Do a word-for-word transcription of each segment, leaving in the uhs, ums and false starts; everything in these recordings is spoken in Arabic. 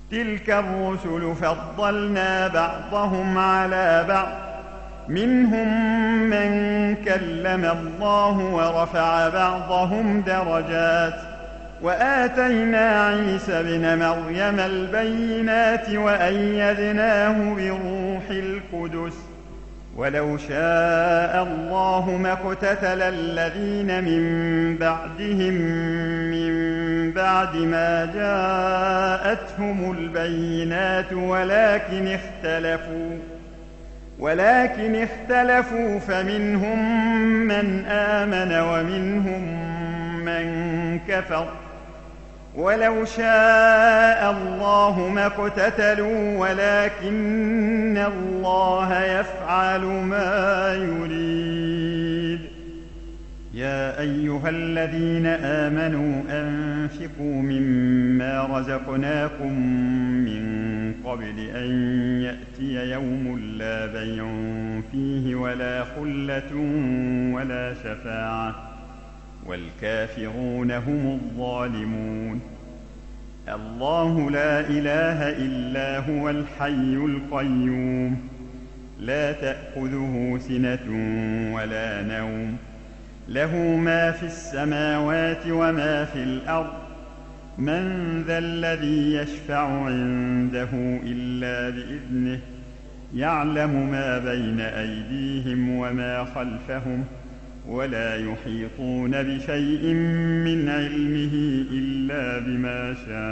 تلك الرسل فضلنا بعضهم على بعض منهم من كلم الله ورفع بعضهم درجات وآتينا عيسى ابن مريم البينات وأيدناه بروح القدس ولو شاء الله ما اقتتل الذين من بعدهم من بعد ما جاءتهم البينات ولكن اختلفوا ولكن اختلفوا فمنهم من آمن ومنهم من كفر ولو شاء الله ما اقتتلوا ولكن الله يفعل ما يريد. يا أيها الذين آمنوا أنفقوا مما رزقناكم من قبل أن يأتي يوم لا بيع فيه ولا خلة ولا شفاعة والكافرون هم الظالمون. الله لا إله إلا هو الحي القيوم لا تأخذه سنة ولا نوم له ما في السماوات وما في الأرض من ذا الذي يشفع عنده إلا بإذنه يعلم ما بين أيديهم وما خلفهم ولا يحيطون بشيء من علمه إلا بما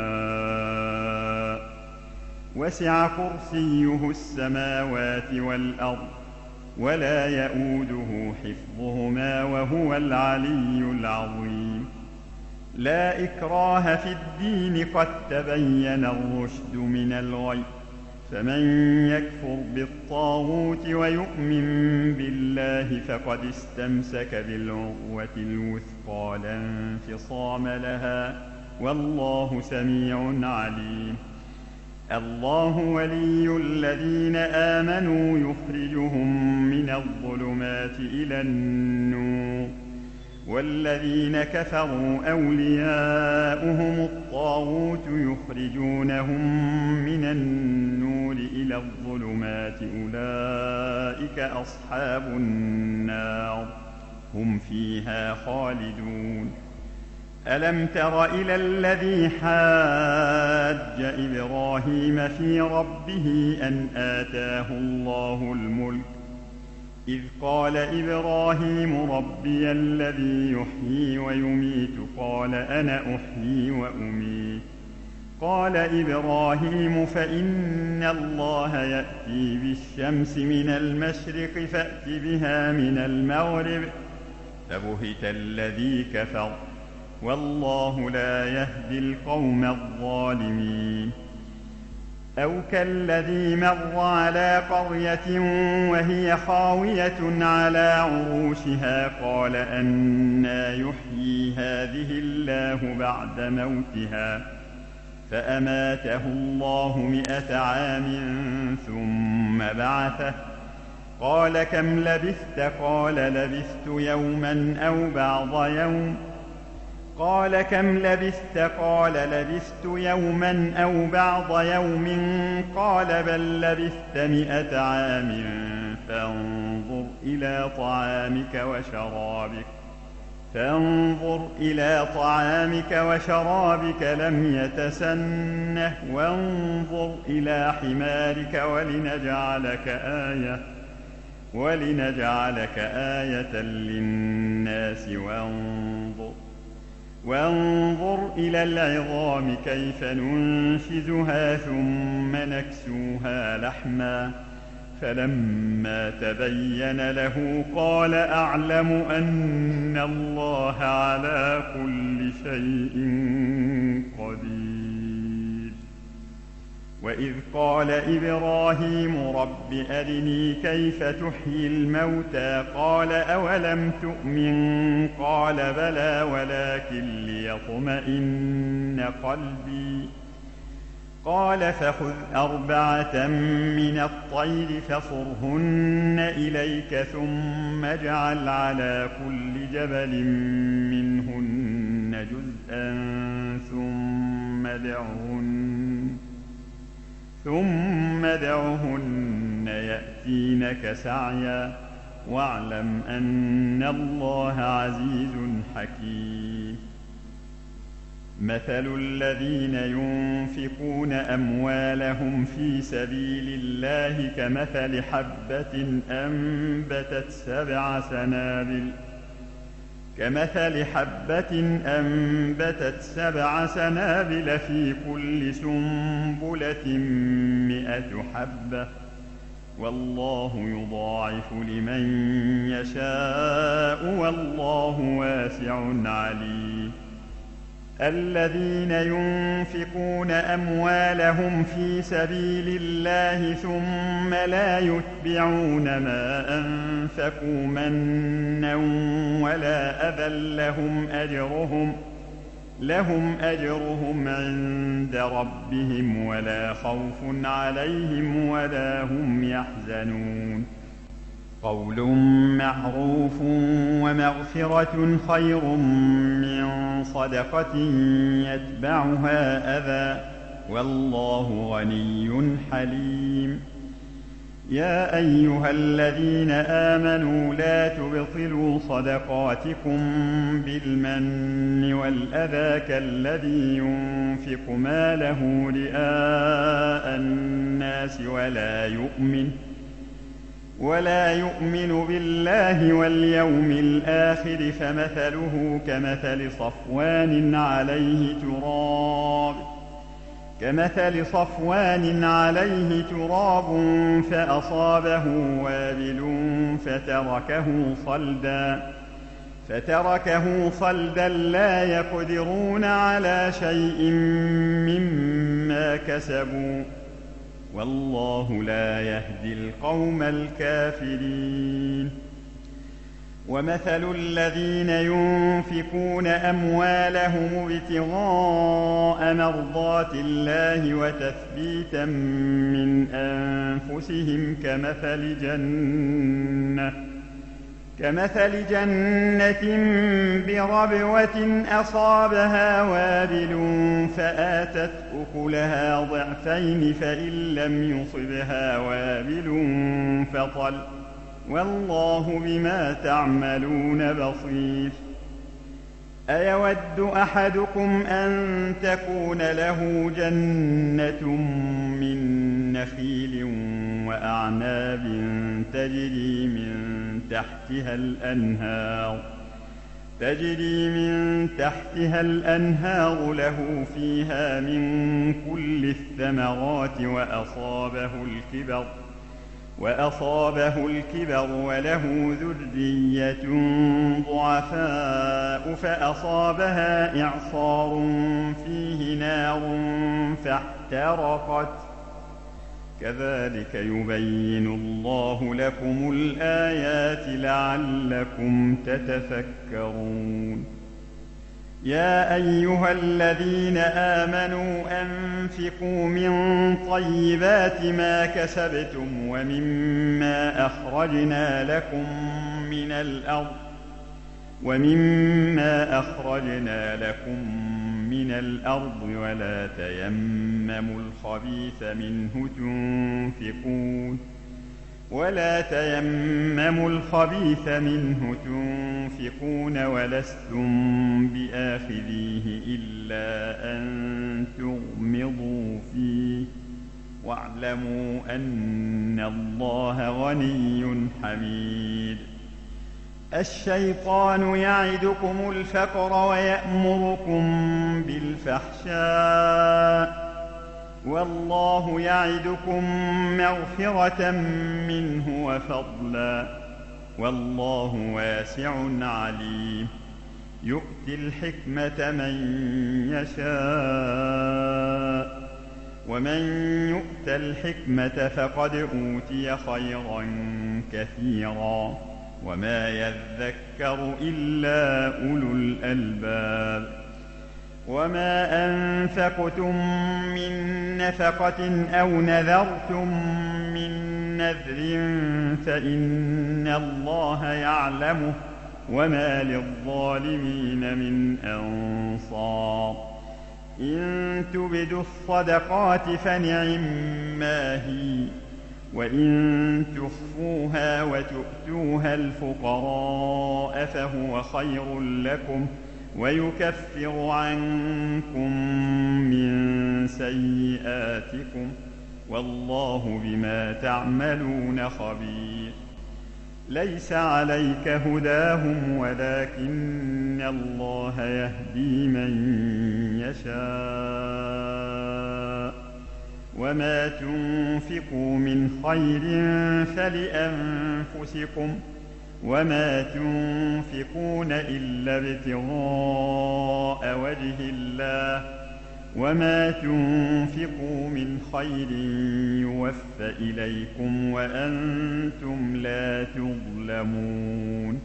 شاء وسع كرسيه السماوات والأرض ولا يئوده حفظهما وهو العلي العظيم. لا إكراه في الدين قد تبين الرشد من الغي فمن يكفر بالطاغوت ويؤمن بالله فقد استمسك بالعروة الوثقى لا انفصام لها والله سميع عليم. الله ولي الذين آمنوا يخرجهم من الظلمات إلى النور والذين كفروا أولياؤهم الطاغوت يخرجونهم من النور إلى الظلمات أولئك أصحاب النار هم فيها خالدون. ألم تر إلى الذي حاج إبراهيم في ربه أن آتاه الله الملك إذ قال إبراهيم ربي الذي يحيي ويميت قال أنا أحيي وأميت قال إبراهيم فإن الله يأتي بالشمس من المشرق فأت بها من المغرب فبهت الذي كفر والله لا يهدي القوم الظالمين. أو كالذي مر على قرية وهي خاوية على عروشها قال أنى يحيي هذه الله بعد موتها فأماته الله مئة عام ثم بعثه قال كم لبثت قال لبثت يوما أو بعض يوم قال كم لبثت قال لبثت يوما أو بعض يوم قال بل لبثت مئة عام فانظر إلى طعامك وشرابك فانظر إلى طعامك وشرابك لم يتسنه وانظر إلى حمارك ولنجعلك آية ولنجعلك آية للناس وانظر وانظر إلى العظام كيف ننشزها ثم نكسوها لحما فلما تبين له قال أعلم أن الله على كل شيء قدير. وإذ قال إبراهيم رب أرني كيف تحيي الموتى قال أولم تؤمن قال بلى ولكن ليطمئن قلبي قال فخذ أربعة من الطير فصرهن إليك ثم اجعل على كل جبل منهن جزءا ثم ادعهن ثم ادعهن يأتينك سعيا واعلم أن الله عزيز حكيم. مثل الذين ينفقون أموالهم في سبيل الله كمثل حبة أنبتت سبع سنابل كمثل حبة أنبتت سبع سنابل في كل سنبلة مئة حبة والله يضاعف لمن يشاء والله واسع عليم. الذين ينفقون أموالهم في سبيل الله ثم لا يتبعون ما أنفقوا منا ولا أذى لهم أجرهم لهم أجرهم عند ربهم ولا خوف عليهم ولا هم يحزنون. قول معروف ومغفرة خير من صدقة يتبعها أذى والله غني حليم. يا أيها الذين آمنوا لا تبطلوا صدقاتكم بالمن والأذى كالذي ينفق ماله رئاء الناس ولا يؤمن ولا يؤمن بالله واليوم الآخر فمثله كمثل صفوان عليه تراب كمثل صفوان عليه تراب فأصابه وابل فتركه صلدا فتركه صلدا لا يقدرون على شيء مما كسبوا والله لا يهدي القوم الكافرين. ومثل الذين ينفقون أموالهم ابتغاء مرضات الله وتثبيتا من أنفسهم كمثل جنة كمثل جنة بربوة أصابها وابل فآتت أكلها ضعفين فإن لم يصبها وابل فطل والله بما تعملون بصير. أيود أحدكم أن تكون له جنة من نخيل وأعناب تجري من تحتها الأنهار تجري من تحتها الأنهار له فيها من كل الثمرات وأصابه الكبر وأصابه الكبر وله ذرية ضعفاء فأصابها إعصار فيه نار فاحترقت كذلك يبين الله لكم الآيات لعلكم تتفكرون. يا أيها الذين آمنوا أنفقوا من طيبات ما كسبتم ومما أخرجنا لكم من الأرض ومما أخرجنا لكم من الأرض ولا تيمموا الخبيث منه تنفقون ولا تيمموا الخبيث منه تنفقون ولستم بآخذيه إلا أن تغمضوا فيه واعلموا أن الله غني حميد. الشيطان يعدكم الفقر ويأمركم بالفحشاء والله يعدكم مغفرة منه وفضلا والله واسع عليم. يؤتي الحكمة من يشاء ومن يؤت الحكمة فقد أوتي خيرا كثيرا وما يذكر إلا أولو الألباب. وما أنفقتم من نفقة أو نذرتم من نذر فإن الله يعلمه وما للظالمين من أنصار. إن تبدوا الصدقات فنعما هي، وإن تخفوها وتؤتوها الفقراء فهو خير لكم ويكفر عنكم من سيئاتكم والله بما تعملون خبير. ليس عليك هداهم ولكن الله يهدي من يشاء، وما تنفقوا من خير فلأنفسكم وما تنفقون إلا ابتغاء وجه الله وما تنفقوا من خير يوفى إليكم وأنتم لا تظلمون.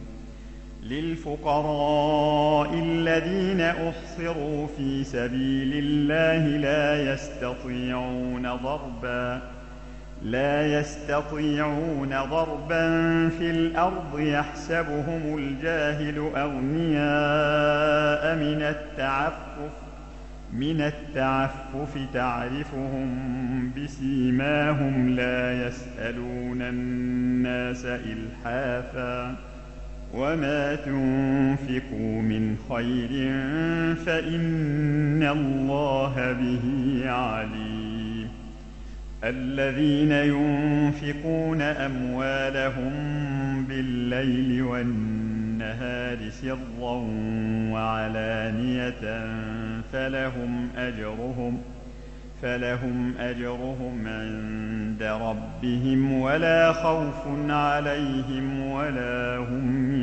للفقراء الذين أحصروا في سبيل الله لا يستطيعون ضربا لا يستطيعون ضربا في الأرض يحسبهم الجاهل أغنياء من التعفف من التعفف تعرفهم بسيماهم لا يسألون الناس إلحافا، وما تنفقوا من خير فإن الله به عليم. الذين ينفقون أموالهم بالليل والنهار سرا وعلانية فلهم أجرهم فلهم أجرهم عند ربهم ولا خوف عليهم ولا هم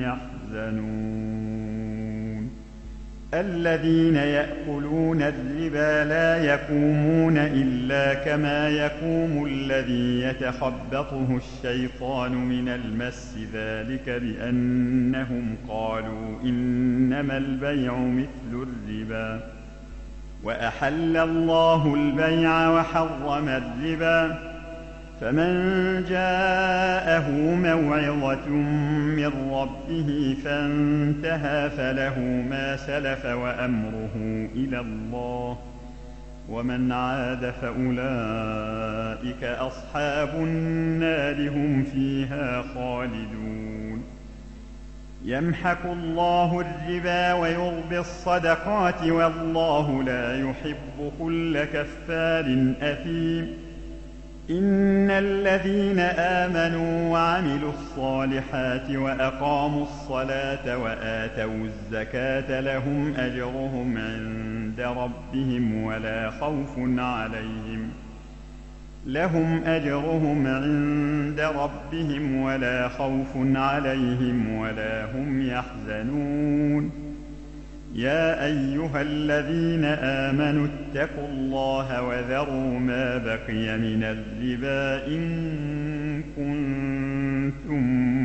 يحزنون. الذين يأكلون الربا لا يقومون إلا كما يقوم الذي يتخبطه الشيطان من المس، ذلك بأنهم قالوا إنما البيع مثل الربا، وأحل الله البيع وحرم الربا، فمن جاءه موعظة من ربه فانتهى فله ما سلف وأمره إلى الله، ومن عاد فأولئك أصحاب النار هم فيها خالدون. يمحق الله الربا ويربي الصدقات والله لا يحب كل كفار أثيم. إن الذين آمنوا وعملوا الصالحات وأقاموا الصلاة وآتوا الزكاة لهم أجرهم عند ربهم ولا خوف عليهم لهم أجرهم عند ربهم ولا خوف عليهم ولا هم يحزنون. يا أيها الذين آمنوا اتقوا الله وذروا ما بقي من الربا إن كنتم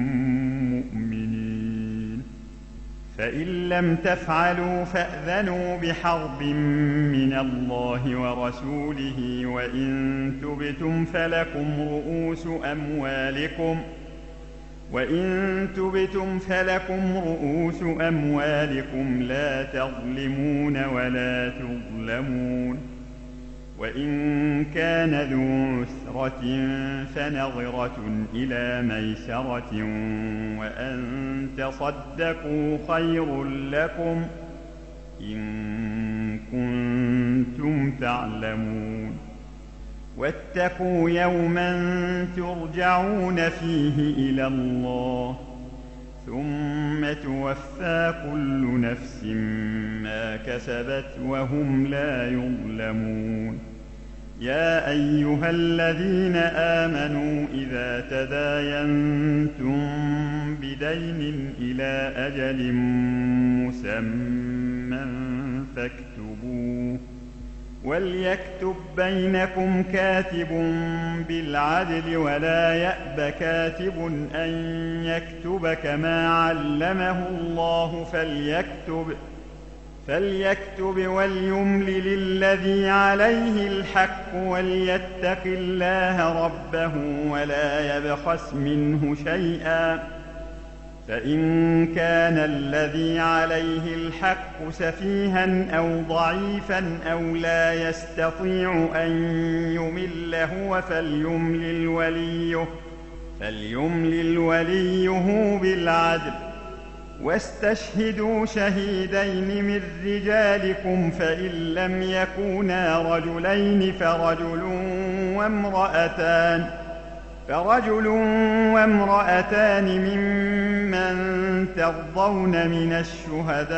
مؤمنين، فإن لم تفعلوا فأذنوا بحرب من الله ورسوله، وإن تبتم فلكم رؤوس أموالكم وإن تبتم فلكم رؤوس أموالكم لا تظلمون ولا تظلمون. وإن كان ذو عسرة فنظرة إلى ميسرة وأن تصدقوا خير لكم إن كنتم تعلمون. واتقوا يوما ترجعون فيه إلى الله ثم توفى كل نفس ما كسبت وهم لا يظلمون. يا أيها الذين آمنوا إذا تداينتم بدين إلى أجل مسمى فاكتبوه، وليكتب بينكم كاتب بالعدل ولا يأب كاتب أن يكتب كما علمه الله فليكتب فليكتب وليملل الذي عليه الحق وليتق الله ربه ولا يبخس منه شيئا فإن كان الذي عليه الحق سفيها أو ضعيفا أو لا يستطيع أن يمل هو فليملل وليه, فليملل وليه بالعدل واستشهدوا شهيدين من رجالكم فإن لم يكونا رجلين فرجل وامرأتان فرجل وامرأتان ممن ترضون من الشهداء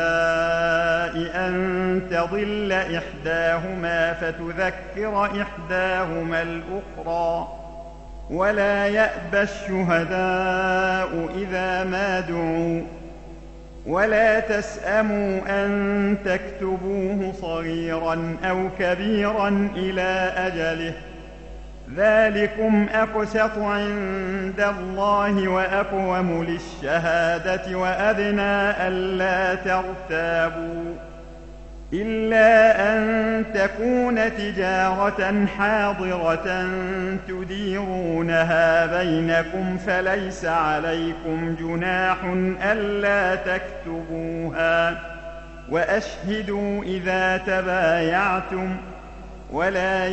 أن تضل إحداهما فتذكر إحداهما الأخرى ولا يأبى الشهداء إذا ما دعوا ولا تسأموا أن تكتبوه صغيرا أو كبيرا إلى أجله ذلكم أقسط عند الله وأقوم للشهادة وأدنى ألا ترتابوا إلا أن تكون تجارة حاضرة تديرونها بينكم فليس عليكم جناح ألا تكتبوها وأشهدوا إذا تبايعتم ولا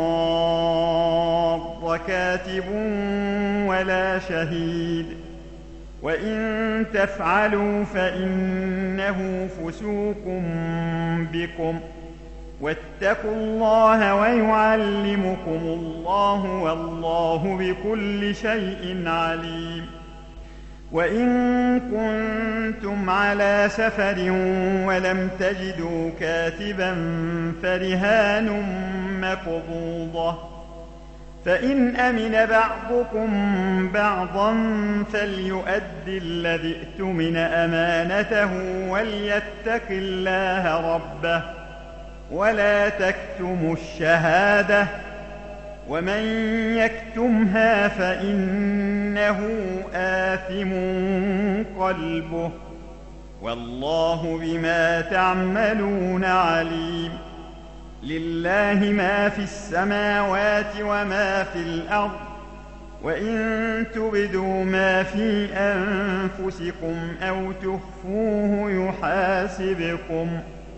يضار كاتب ولا شهيد وإن تفعلوا فإنه فسوق بكم واتقوا الله ويعلمكم الله والله بكل شيء عليم وإن كنتم على سفر ولم تجدوا كاتبا فرهان مقبوضة فإن أمن بعضكم بعضا فليؤد الذي ائتمن أمانته وليتق الله ربه ولا تكتموا الشهادة ومن يكتمها فإنه آثم قلبه والله بما تعملون عليم لله ما في السماوات وما في الأرض وإن تبدوا ما في أنفسكم أو تخفوه يحاسبكم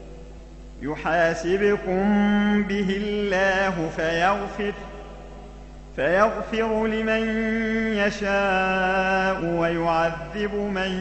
يحاسبكم به الله فيغفر فيغفر لمن يشاء ويعذب من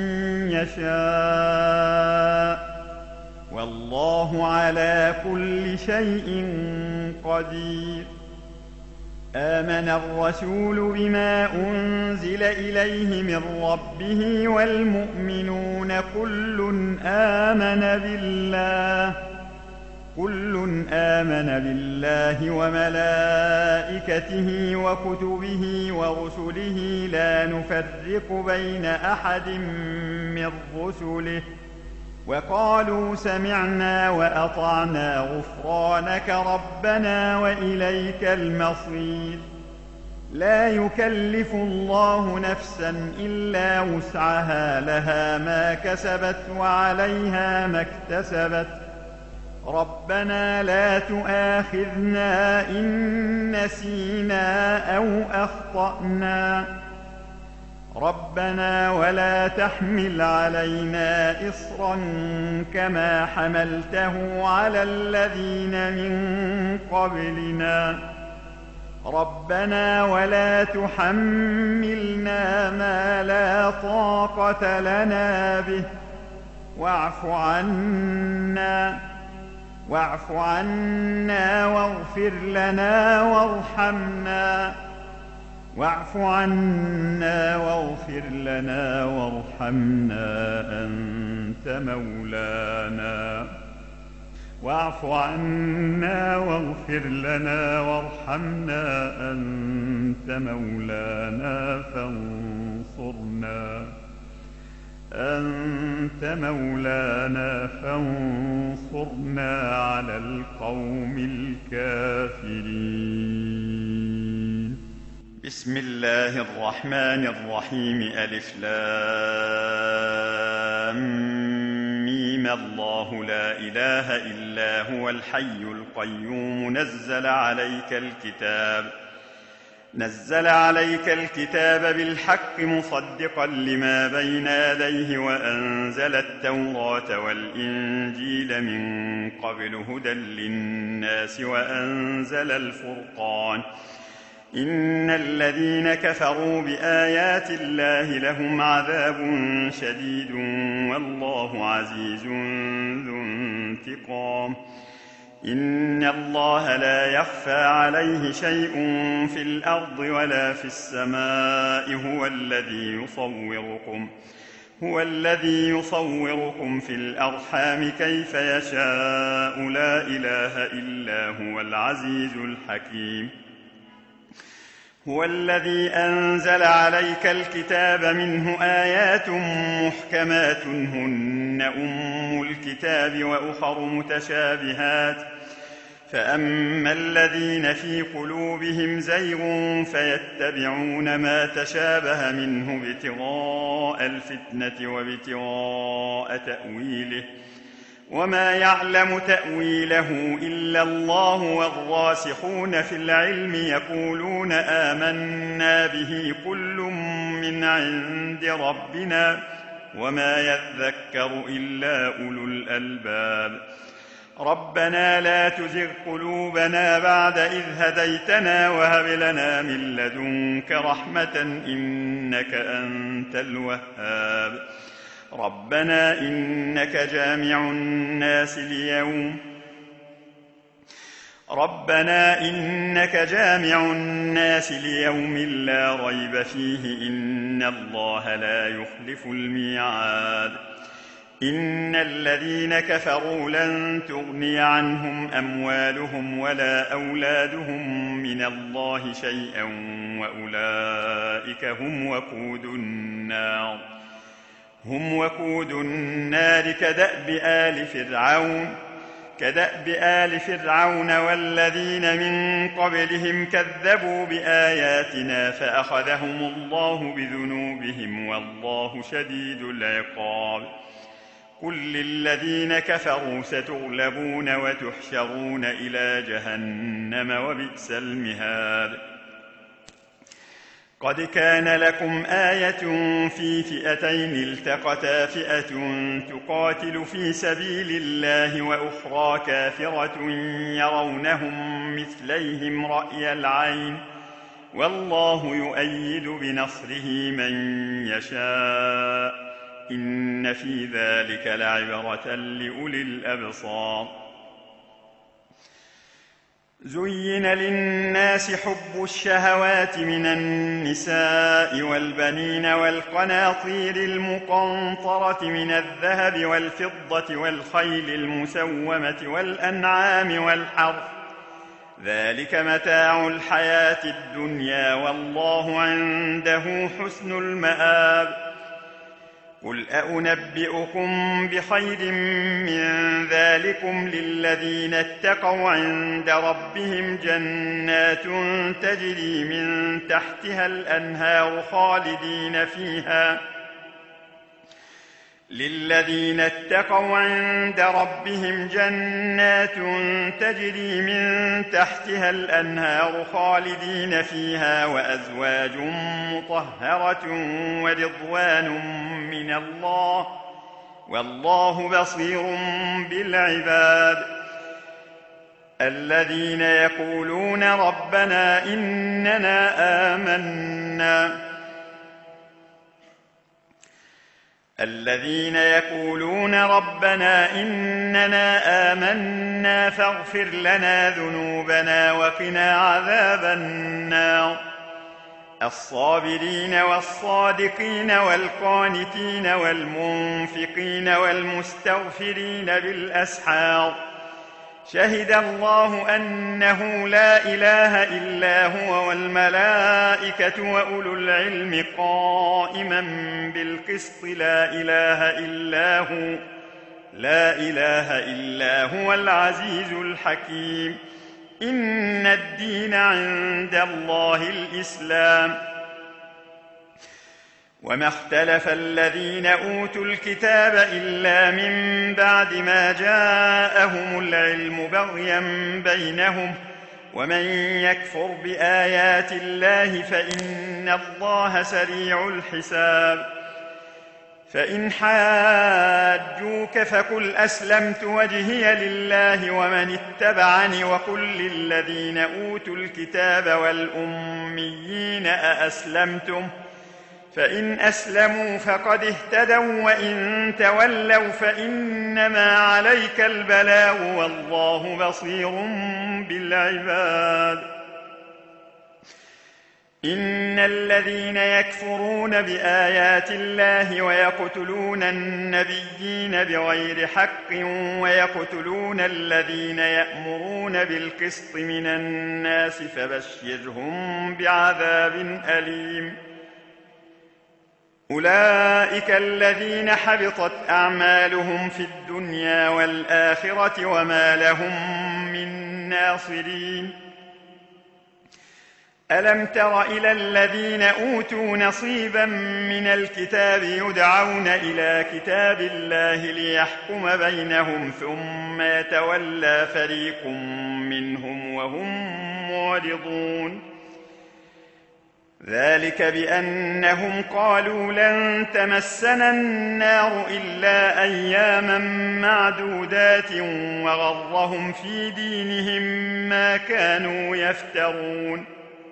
يشاء والله على كل شيء قدير آمن الرسول بما أنزل إليه من ربه والمؤمنون كل آمن بالله كل آمن بالله وملائكته وكتبه ورسله لا نفرق بين أحد من رسله وقالوا سمعنا وأطعنا غفرانك ربنا وإليك المصير لا يكلف الله نفسا إلا وسعها لها ما كسبت وعليها ما اكتسبت ربنا لا تؤاخذنا إن نسينا أو أخطأنا ربنا ولا تحمل علينا إصرا كما حملته على الذين من قبلنا ربنا ولا تحملنا ما لا طاقة لنا به واعف عنا واعف عنا واغفر لنا وارحمنا واعف عنا واغفر لنا وارحمنا أنت مولانا واعف عنا واغفر لنا وارحمنا أنت مولانا فانصرنا أنت مولانا فانصرنا على القوم الكافرين بسم الله الرحمن الرحيم ألف لام ميم الله لا إله إلا هو الحي القيوم نزل عليك الكتاب نزل عليك الكتاب بالحق مصدقا لما بين يديه وأنزل التوراة والإنجيل من قبل هدى للناس وأنزل الفرقان إن الذين كفروا بآيات الله لهم عذاب شديد والله عزيز ذو انتقام إن الله لا يخفى عليه شيء في الأرض ولا في السماء هو الذي يصوركم هو الذي يصوركم في الأرحام كيف يشاء لا إله إلا هو العزيز الحكيم هو الذي أنزل عليك الكتاب منه آيات محكمات هن أم الكتاب وأخر متشابهات فأما الذين في قلوبهم زيغ فيتبعون ما تشابه منه ابتغاء الفتنة وابتغاء تأويله وما يعلم تأويله إلا الله والراسخون في العلم يقولون آمنا به كل من عند ربنا وما يذكر إلا أولو الألباب ربنا لا تزغ قلوبنا بعد إذ هديتنا وهب لنا من لدنك رحمة إنك أنت الوهاب ربنا إنك جامع الناس ليوم ربنا إنك جامع الناس ليوم لا ريب فيه إن الله لا يخلف الميعاد إن الذين كفروا لن تغني عنهم أموالهم ولا أولادهم من الله شيئا وأولئك هم وقود النار هم وقود النار كدأب آل فرعون كدأب آل فرعون والذين من قبلهم كذبوا بآياتنا فأخذهم الله بذنوبهم والله شديد العقاب قل للذين كفروا ستغلبون وتحشرون إلى جهنم وبئس المهاد قد كان لكم آية في فئتين التقتا فئة تقاتل في سبيل الله وأخرى كافرة يرونهم مثليهم رأي العين والله يؤيد بنصره من يشاء إن في ذلك لعبرة لأولي الأبصار زين للناس حب الشهوات من النساء والبنين والقناطير المقنطرة من الذهب والفضة والخيل المسومة والأنعام والحرث ذلك متاع الحياة الدنيا والله عنده حسن المآب قل أنبئكم بخير من ذلكم للذين اتقوا عند ربهم جنات تجري من تحتها الأنهار خالدين فيها للذين اتقوا عند ربهم جنات تجري من تحتها الأنهار خالدين فيها وأزواج مطهرة ورضوان من الله والله بصير بالعباد الذين يقولون ربنا إننا آمنا الذين يقولون ربنا إننا آمنا فاغفر لنا ذنوبنا وقنا عذاب النار الصابرين والصادقين والقانتين والمنفقين والمستغفرين بالأسحار شهد الله أنه لا إله إلا هو والملائكة وأولو العلم قائما بالقسط لا إله إلا هو لا إله إلا هو العزيز الحكيم إن الدين عند الله الإسلام وما اختلف الذين أوتوا الكتاب إلا من بعد ما جاءهم العلم بغيا بينهم ومن يكفر بآيات الله فإن الله سريع الحساب فإن حاجوك فقل أسلمت وجهي لله ومن اتبعني وقل للذين أوتوا الكتاب والأميين أأسلمتم فإن أسلموا فقد اهتدوا وإن تولوا فإنما عليك البلاغ والله بصير بالعباد إن الذين يكفرون بآيات الله ويقتلون النبيين بغير حق ويقتلون الذين يأمرون بالقسط من الناس فبشرهم بعذاب أليم أولئك الذين حبطت أعمالهم في الدنيا والآخرة وما لهم من ناصرين ألم تر إلى الذين أوتوا نصيبا من الكتاب يدعون إلى كتاب الله ليحكم بينهم ثم يتولى فريق منهم وهم معرضون ذلك بأنهم قالوا لن تمسنا النار إلا أياما معدودات وغرهم في دينهم ما كانوا يفترون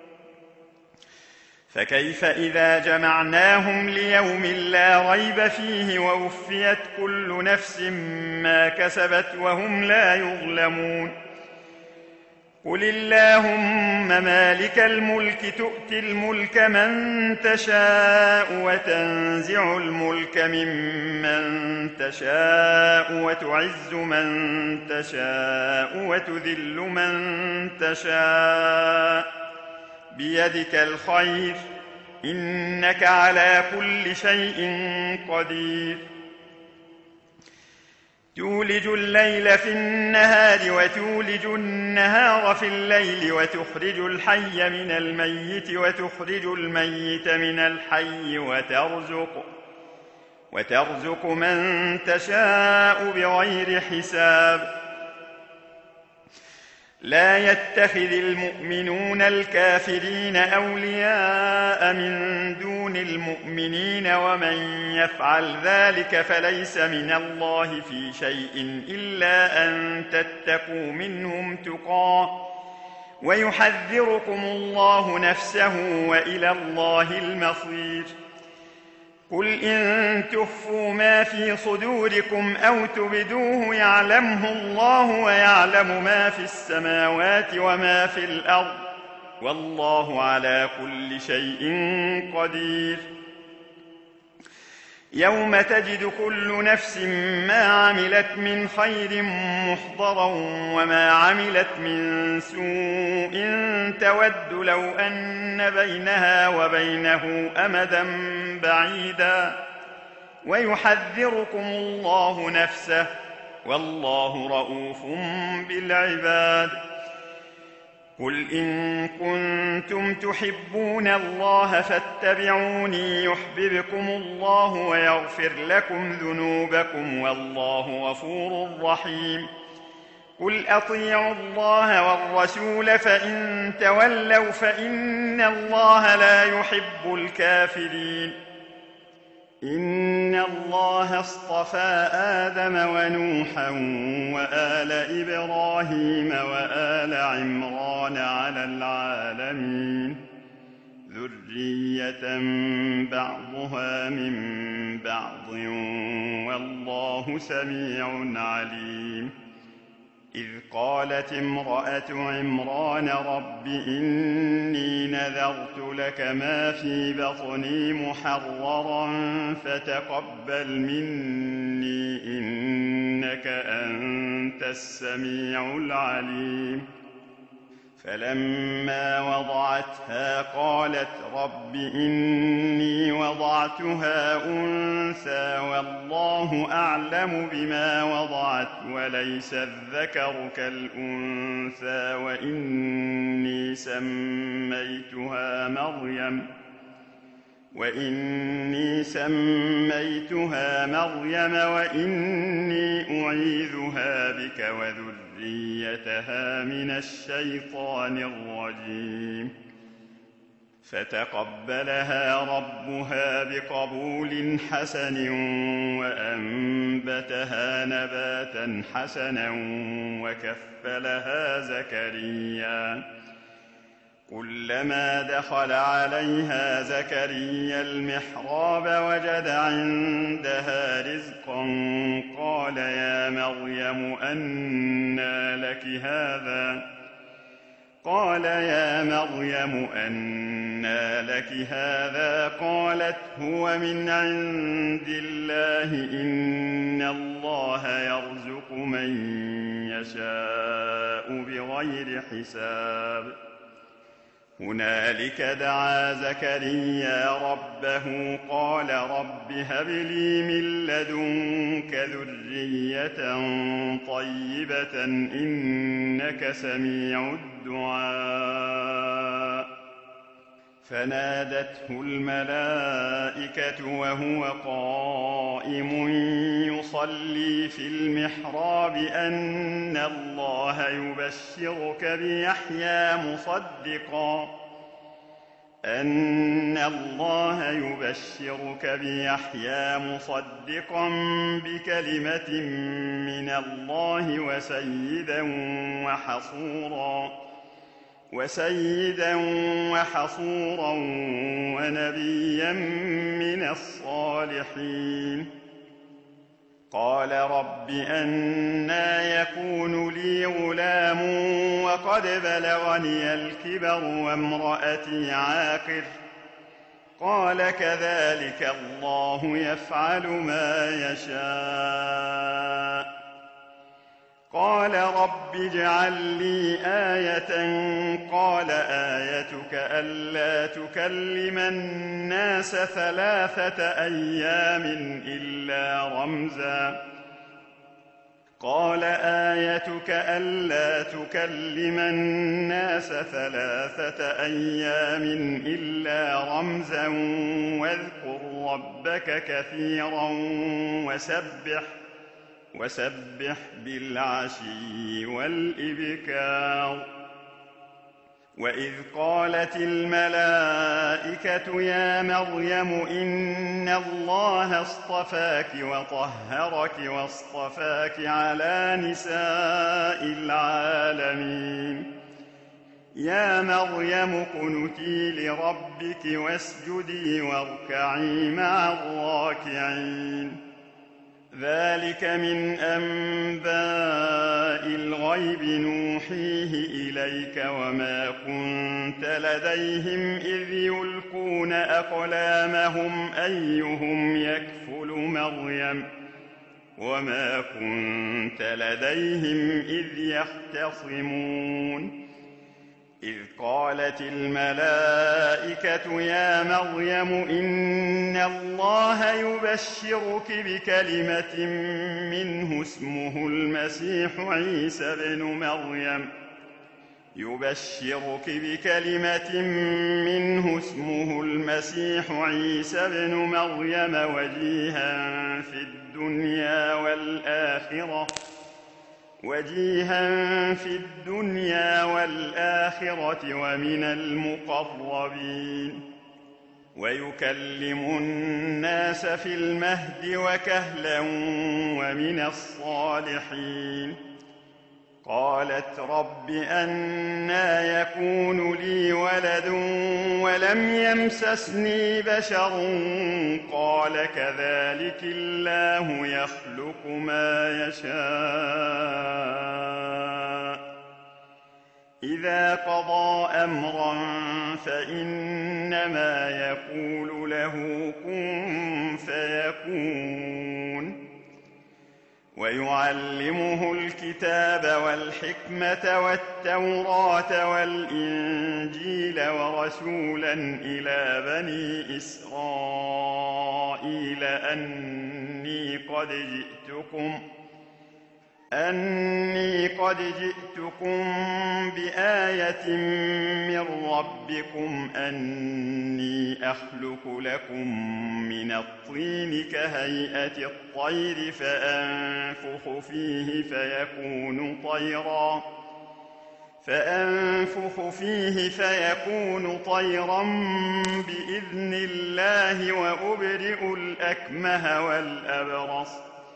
فكيف إذا جمعناهم ليوم لا ريب فيه ووفيت كل نفس ما كسبت وهم لا يظلمون قل اللهم مالك الملك تؤتي الملك من تشاء وتنزع الملك ممن تشاء وتعز من تشاء وتذل من تشاء بيدك الخير إنك على كل شيء قدير تولج الليل في النهار وتولج النهار في الليل وتخرج الحي من الميت وتخرج الميت من الحي وترزق وترزق من تشاء بغير حساب لا يتخذ المؤمنون الكافرين أولياء من دون المؤمنين ومن يفعل ذلك فليس من الله في شيء إلا أن تتقوا منهم تقاه ويحذركم الله نفسه وإلى الله المصير قل إن تخفوا ما في صدوركم أو تبدوه يعلمه الله ويعلم ما في السماوات وما في الأرض والله على كل شيء قدير يوم تجد كل نفس ما عملت من خير محضرا وما عملت من سوء تود لو أن بينها وبينه أمدا بعيدا ويحذركم الله نفسه والله رؤوف بالعباد قل إن كنتم تحبون الله فاتبعوني يحببكم الله ويغفر لكم ذنوبكم والله غفور رحيم قل أطيعوا الله والرسول فإن تولوا فإن الله لا يحب الكافرين إن الله اصطفى آدم ونوحا وآل إبراهيم وآل عمران على العالمين ذرية بعضها من بعض والله سميع عليم إذ قالت امرأة عمران رب إني نذرت لك ما في بطني محررا فتقبل مني إنك أنت السميع العليم فلما وضعتها قالت رب إني وضعتها أنثى والله أعلم بما وضعت وليس الذكر كالأنثى وإني سميتها مريم وإني سميتها مريم وإني أعيذها بك وذريتها وذريتها من الشيطان الرجيم. فتقبلها ربها بقبول حسن وأنبتها نباتا حسنا وكفلها زكريا. كلما دخل عليها زكريا المحراب وجد عندها رزقا قال يا مريم أنى لك هذا قال يا مريم أنى لك هذا قالت هو من عند الله إن الله يرزق من يشاء بغير حساب. هنالك دعا زكريا ربه قال رب هب لي من لدنك ذرية طيبة إنك سميع الدعاء. فنادته الملائكة وهو قائم يصلي في المحراب أن الله يبشرك بيحيى مصدقا أن الله يبشرك بيحيى مصدقا بكلمة من الله وسيدا وحصورا وسيدا وحصورا ونبيا من الصالحين. قال رب أنى يكون لي غلام وقد بلغني الكبر وامرأتي عاقر قال كذلك الله يفعل ما يشاء. قال رب اجعل لي آية قال آيتك ألا تكلم الناس ثلاثة أيام إلا رمزا قال آيتك ألا تكلم الناس ثلاثة أيام إلا رمزا واذكر ربك كثيرا وسبح وسبح بالعشي والإبكار. وإذ قالت الملائكة يا مريم إن الله اصطفاك وطهرك واصطفاك على نساء العالمين. يا مريم اقنتي لربك واسجدي واركعي مع الراكعين. ذلك من أنباء الغيب نوحيه إليك وما كنت لديهم إذ يلقون أقلامهم أيهم يكفل مريم وما كنت لديهم إذ يختصمون. إذ قالت الملائكة يا مريم إن الله يبشرك بكلمة منه اسمه المسيح عيسى بن مريم يبشرك بكلمة منه اسمه المسيح عيسى بن مريم وجيها في الدنيا والآخرة وجيها في الدنيا والآخرة ومن المقربين ويكلم الناس في المهد وكهلا ومن الصالحين. قالت رب أنى يكون لي ولد ولم يمسسني بشر قال كذلك الله يخلق ما يشاء إذا قضى أمرا فإنما يقول له كن فيكون. ويعلمه الكتاب والحكمة والتوراة والإنجيل ورسولا إلى بني إسرائيل أني قد جئتكم أني قد جئتكم بآية من ربكم أني أخلق لكم من الطين كهيئة الطير فأنفخ فيه فيكون طيرا فأنفخ فيه فيكون طيرا بإذن الله وأبرئ الأكمه والأبرص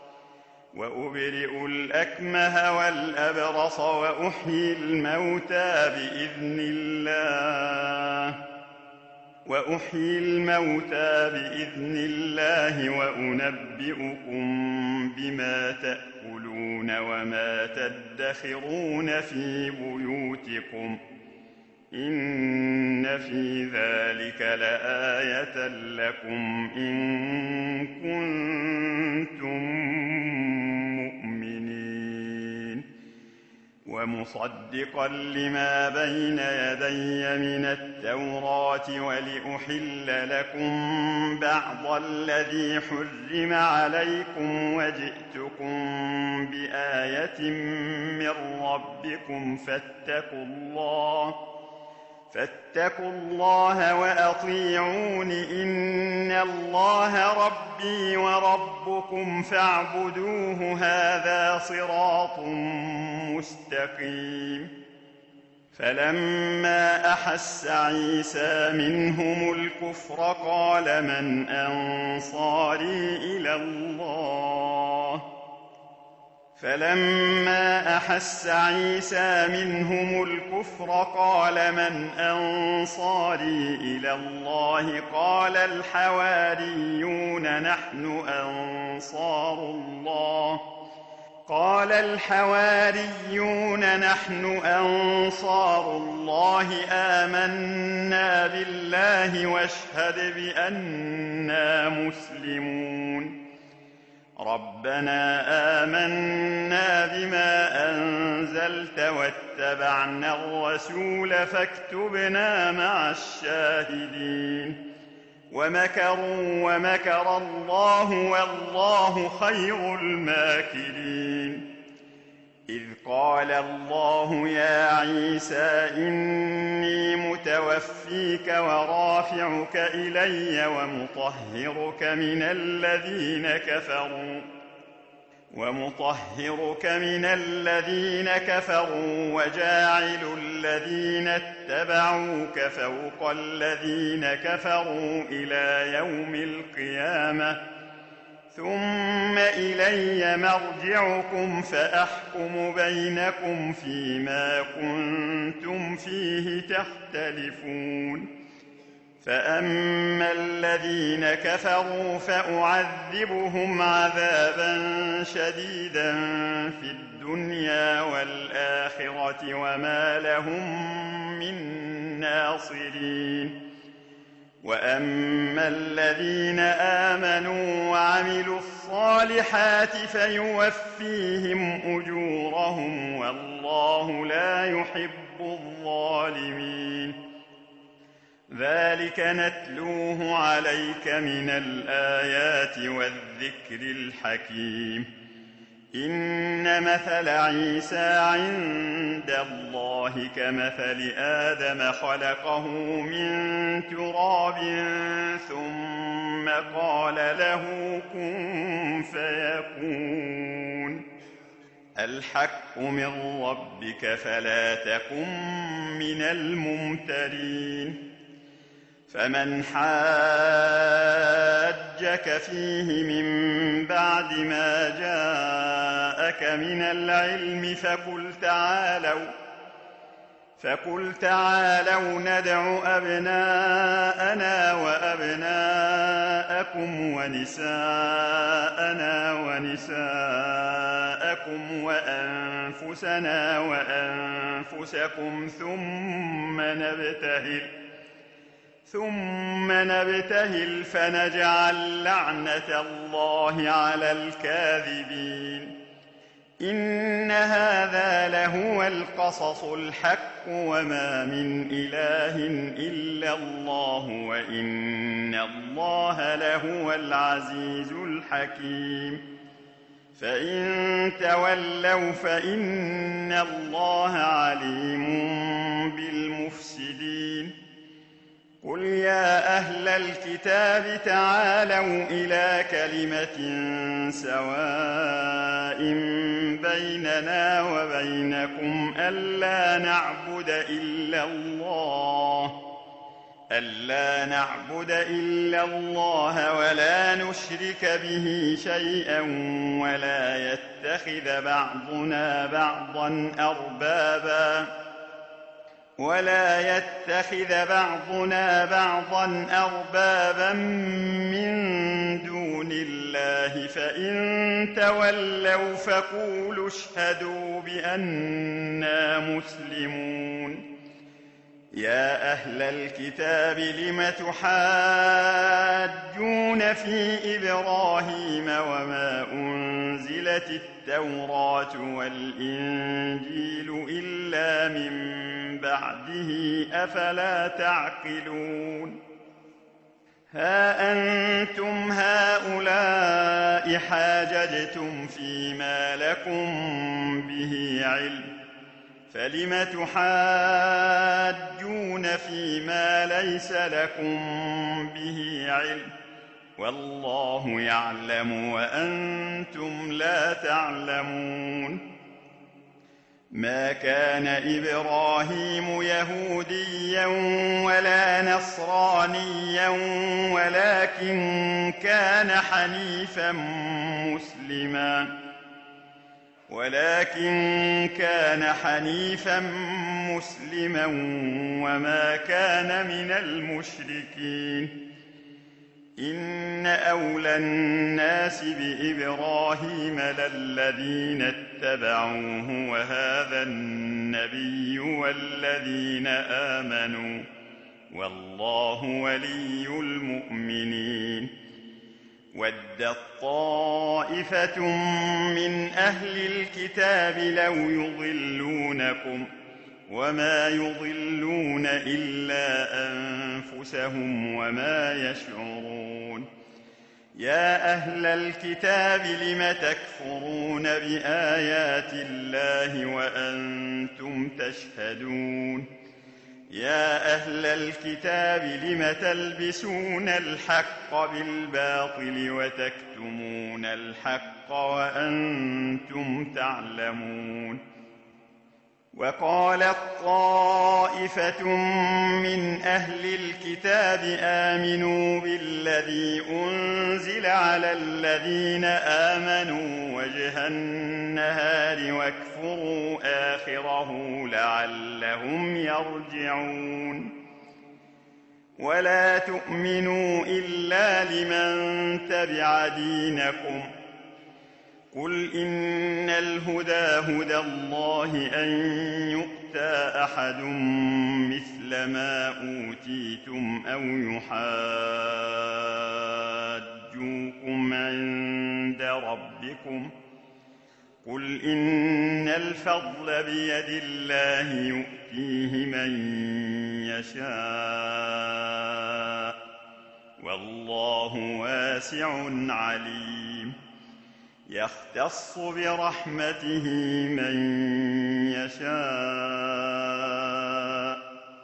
وأبرئ الأكمه والأبرص وأحيي الموتى بإذن الله وأحيي الموتى بإذن الله وأنبئكم بما تأكلون وما تدخرون في بيوتكم إن في ذلك لآية لكم إن كنتم مؤمنين ومصدقا لما بين يدي من التوراة ولأحل لكم بعض الذي حرم عليكم وجئتكم بآية من ربكم فاتقوا الله فاتقوا الله وأطيعون إن الله ربي وربكم فاعبدوه هذا صراط مستقيم فلما أحس عيسى منهم الكفر قال من أنصاري إلى الله فلما أحس عيسى منهم الكفر قال من أنصاري إلى الله قال الحواريون نحن أنصار الله قال الحواريون نحن أنصار الله آمنا بالله واشهد بأننا مسلمون ربنا آمنا بما أنزلت واتبعنا الرسول فاكتبنا مع الشاهدين ومكروا ومكر الله والله خير الماكرين إذ قال الله يا عيسى إني متوفيك ورافعك إلي ومطهرك من الذين كفروا ومطهرك من الذين كفروا وجاعل الذين اتبعوك فوق الذين كفروا إلى يوم القيامة ثم إلي مرجعكم فأحكم بينكم فيما كنتم فيه تختلفون فأما الذين كفروا فأعذبهم عذابا شديدا في الدنيا والآخرة وما لهم من ناصرين وأما الذين آمنوا وعملوا الصالحات فيوفيهم أجورهم والله لا يحب الظالمين ذلك نتلوه عليك من الآيات والذكر الحكيم إن مثل عيسى عند الله كمثل آدم خلقه من تراب ثم قال له كن فيكون الحق من ربك فلا تكن من الممترين فمن حاجك فيه من بعد ما جاءك من العلم فقل تعالوا فقل تعالوا ندع أبناءنا وأبناءكم ونساءنا ونساءكم وأنفسنا وأنفسكم ثم نبتهل ثم نبتهل فنجعل لعنة الله على الكاذبين إن هذا لهو القصص الحق وما من إله إلا الله وإن الله لهو العزيز الحكيم فإن تولوا فإن الله عليم بالمفسدين قل يا أهل الكتاب تعالوا إلى كلمة سواء بيننا وبينكم ألا نعبد إلا الله ألا نعبد إلا الله ولا نشرك به شيئا ولا يتخذ بعضنا بعضا أربابا ولا يتخذ بعضنا بعضا أربابا من دون الله فإن تولوا فقولوا اشهدوا بأننا مسلمون يا أهل الكتاب لم تحاجون في إبراهيم وما أنزلت التوراة والإنجيل إلا من بعده أفلا تعقلون ها أنتم هؤلاء حاججتم فيما لكم به علم فلم تحاجون فيما ليس لكم به علم والله يعلم وأنتم لا تعلمون ما كان إبراهيم يهوديا ولا نصرانيا ولكن كان حنيفا مسلما ولكن كان حنيفا مسلما وما كان من المشركين إن أولى الناس بإبراهيم للذين اتبعوه وهذا النبي والذين آمنوا والله ولي المؤمنين ودت طائفة من أهل الكتاب لو يضلونكم وما يضلون إلا أنفسهم وما يشعرون يا أهل الكتاب لم تكفرون بآيات الله وأنتم تشهدون يا أهل الكتاب لم تلبسون الحق بالباطل وتكتمون الحق وأنتم تعلمون وقالت طائفة من أهل الكتاب آمنوا بالذي أنزل على الذين آمنوا وجه النهار واكفروا آخره لعلهم يرجعون ولا تؤمنوا إلا لمن تبع دينكم قل إن الهدى هدى الله أن يؤتى أحد مثل ما أوتيتم أو يحاجوكم عند ربكم قل إن الفضل بيد الله يؤتيه من يشاء والله واسع عليم يختص برحمته من يشاء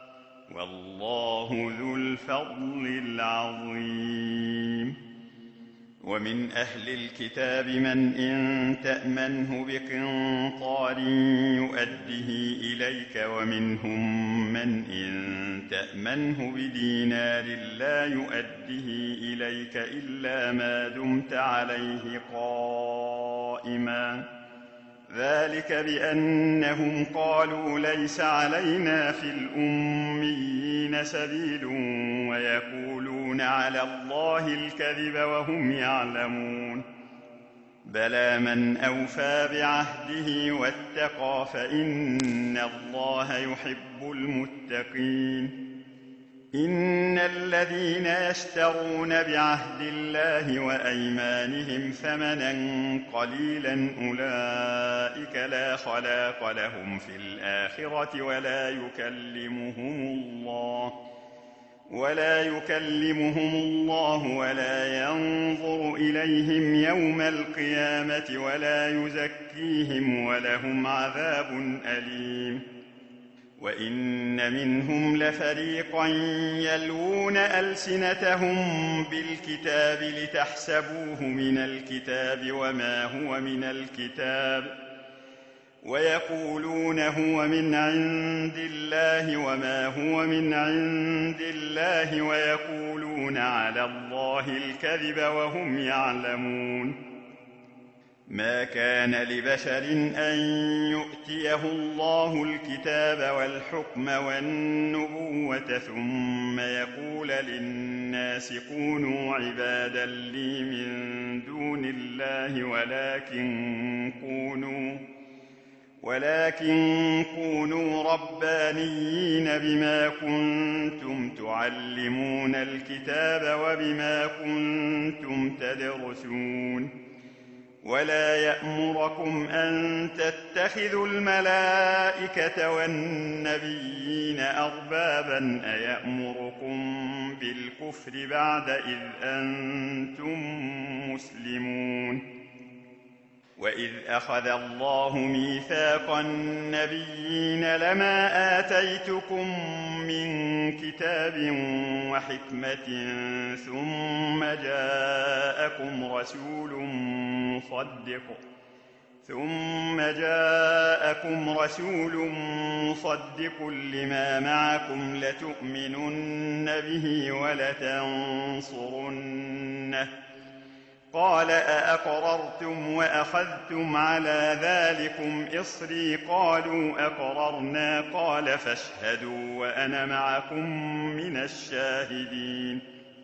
والله ذو الفضل العظيم ومن أهل الكتاب من إن تأمنه بقنطار يؤده إليك ومنهم من إن تأمنه بدينار لا يؤده إليك إلا ما دمت عليه قائما ذلك بأنهم قالوا ليس علينا في الأميين سبيل ويقولون على الله الكذب وهم يعلمون بلى من أوفى بعهده واتقى فإن الله يحب المتقين إن الذين يشترون بعهد الله وأيمانهم ثمنا قليلا أولئك لا خلاق لهم في الآخرة ولا يكلمهم الله ولا يكلمهم الله ولا ينظر إليهم يوم القيامة ولا يزكيهم ولهم عذاب أليم. وإن منهم لفريقا يلوون ألسنتهم بالكتاب لتحسبوه من الكتاب وما هو من الكتاب ويقولون هو من عند الله وما هو من عند الله ويقولون على الله الكذب وهم يعلمون. ما كان لبشر أن يؤتيه الله الكتاب والحكم والنبوة ثم يقول للناس كونوا عبادا لي من دون الله ولكن كونوا ولكن كونوا ربانيين بما كنتم تعلمون الكتاب وبما كنتم تدرسون. ولا يأمركم أن تتخذوا الملائكة والنبيين أربابا أيأمركم بالكفر بعد إذ أنتم مسلمون. وإذ أخذ الله ميثاق النبيين لما آتيتكم من كتاب وحكمة ثم جاءكم رسول مصدق ثم جاءكم رسول مصدق لما معكم لتؤمنن به ولتنصرنه قال أأقررتم وأخذتم على ذلكم إصري قالوا أقررنا قال فاشهدوا وأنا معكم من الشاهدين.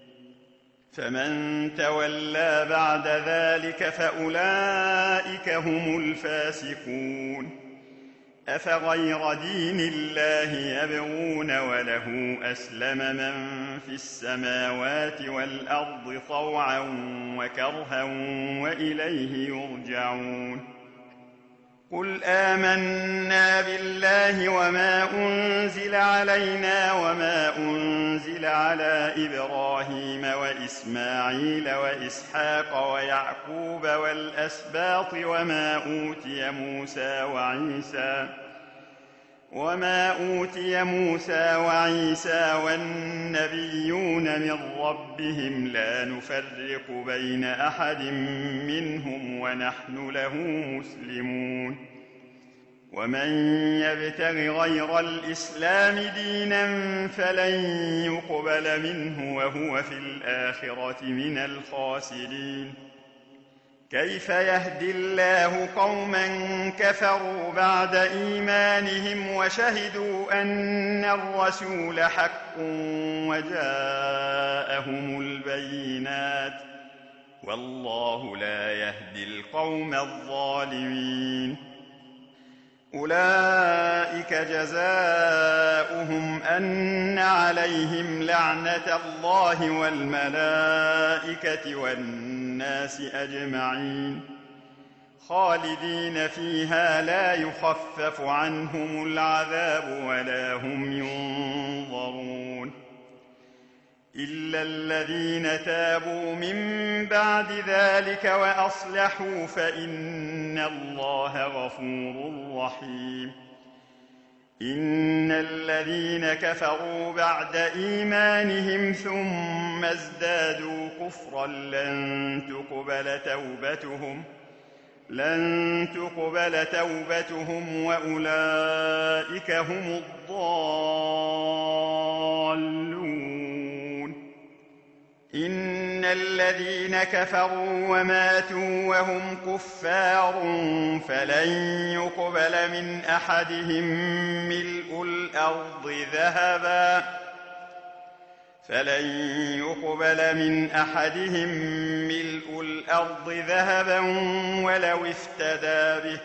فمن تولى بعد ذلك فأولئك هم الفاسقون. أفغير دين الله يبغون وله أسلم من في السماوات والأرض طوعا وكرها وإليه يرجعون. قل آمنا بالله وما أنزل علينا وما أنزل على إبراهيم وإسماعيل وإسحاق ويعقوب والأسباط وما أوتي موسى وعيسى وما أوتي موسى وعيسى والنبيون من ربهم لا نفرق بين أحد منهم ونحن له مسلمون. ومن يبتغ غير الإسلام دينا فلن يقبل منه وهو في الآخرة من الخاسرين. كيف يهدي الله قوما كفروا بعد إيمانهم وشهدوا أن الرسول حق وجاءهم البينات والله لا يهدي القوم الظالمين. أولئك جزاؤهم أن عليهم لعنة الله والملائكة والناس أجمعين خالدين فيها لا يخفف عنهم العذاب ولا هم ينظرون إلا الذين تابوا من بعد ذلك وأصلحوا فإن الله غفور رحيم. إن الذين كفروا بعد إيمانهم ثم ازدادوا كفرا لن تقبل توبتهم لن تقبل توبتهم وأولئك هم الضالون. إن الذين كفروا وماتوا وهم كفار فلن يقبل من أحدهم ملء الأرض ذهبا فلن يقبل من أحدهم ملء الأرض ذهبا ولو افتدى به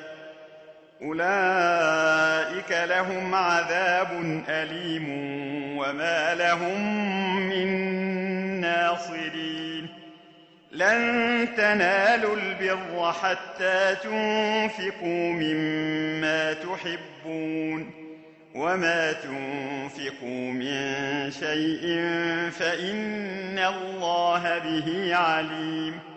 أولئك لهم عذاب أليم وما لهم من ناصرين. لن تنالوا البر حتى تنفقوا مما تحبون وما تنفقوا من شيء فإن الله به عليم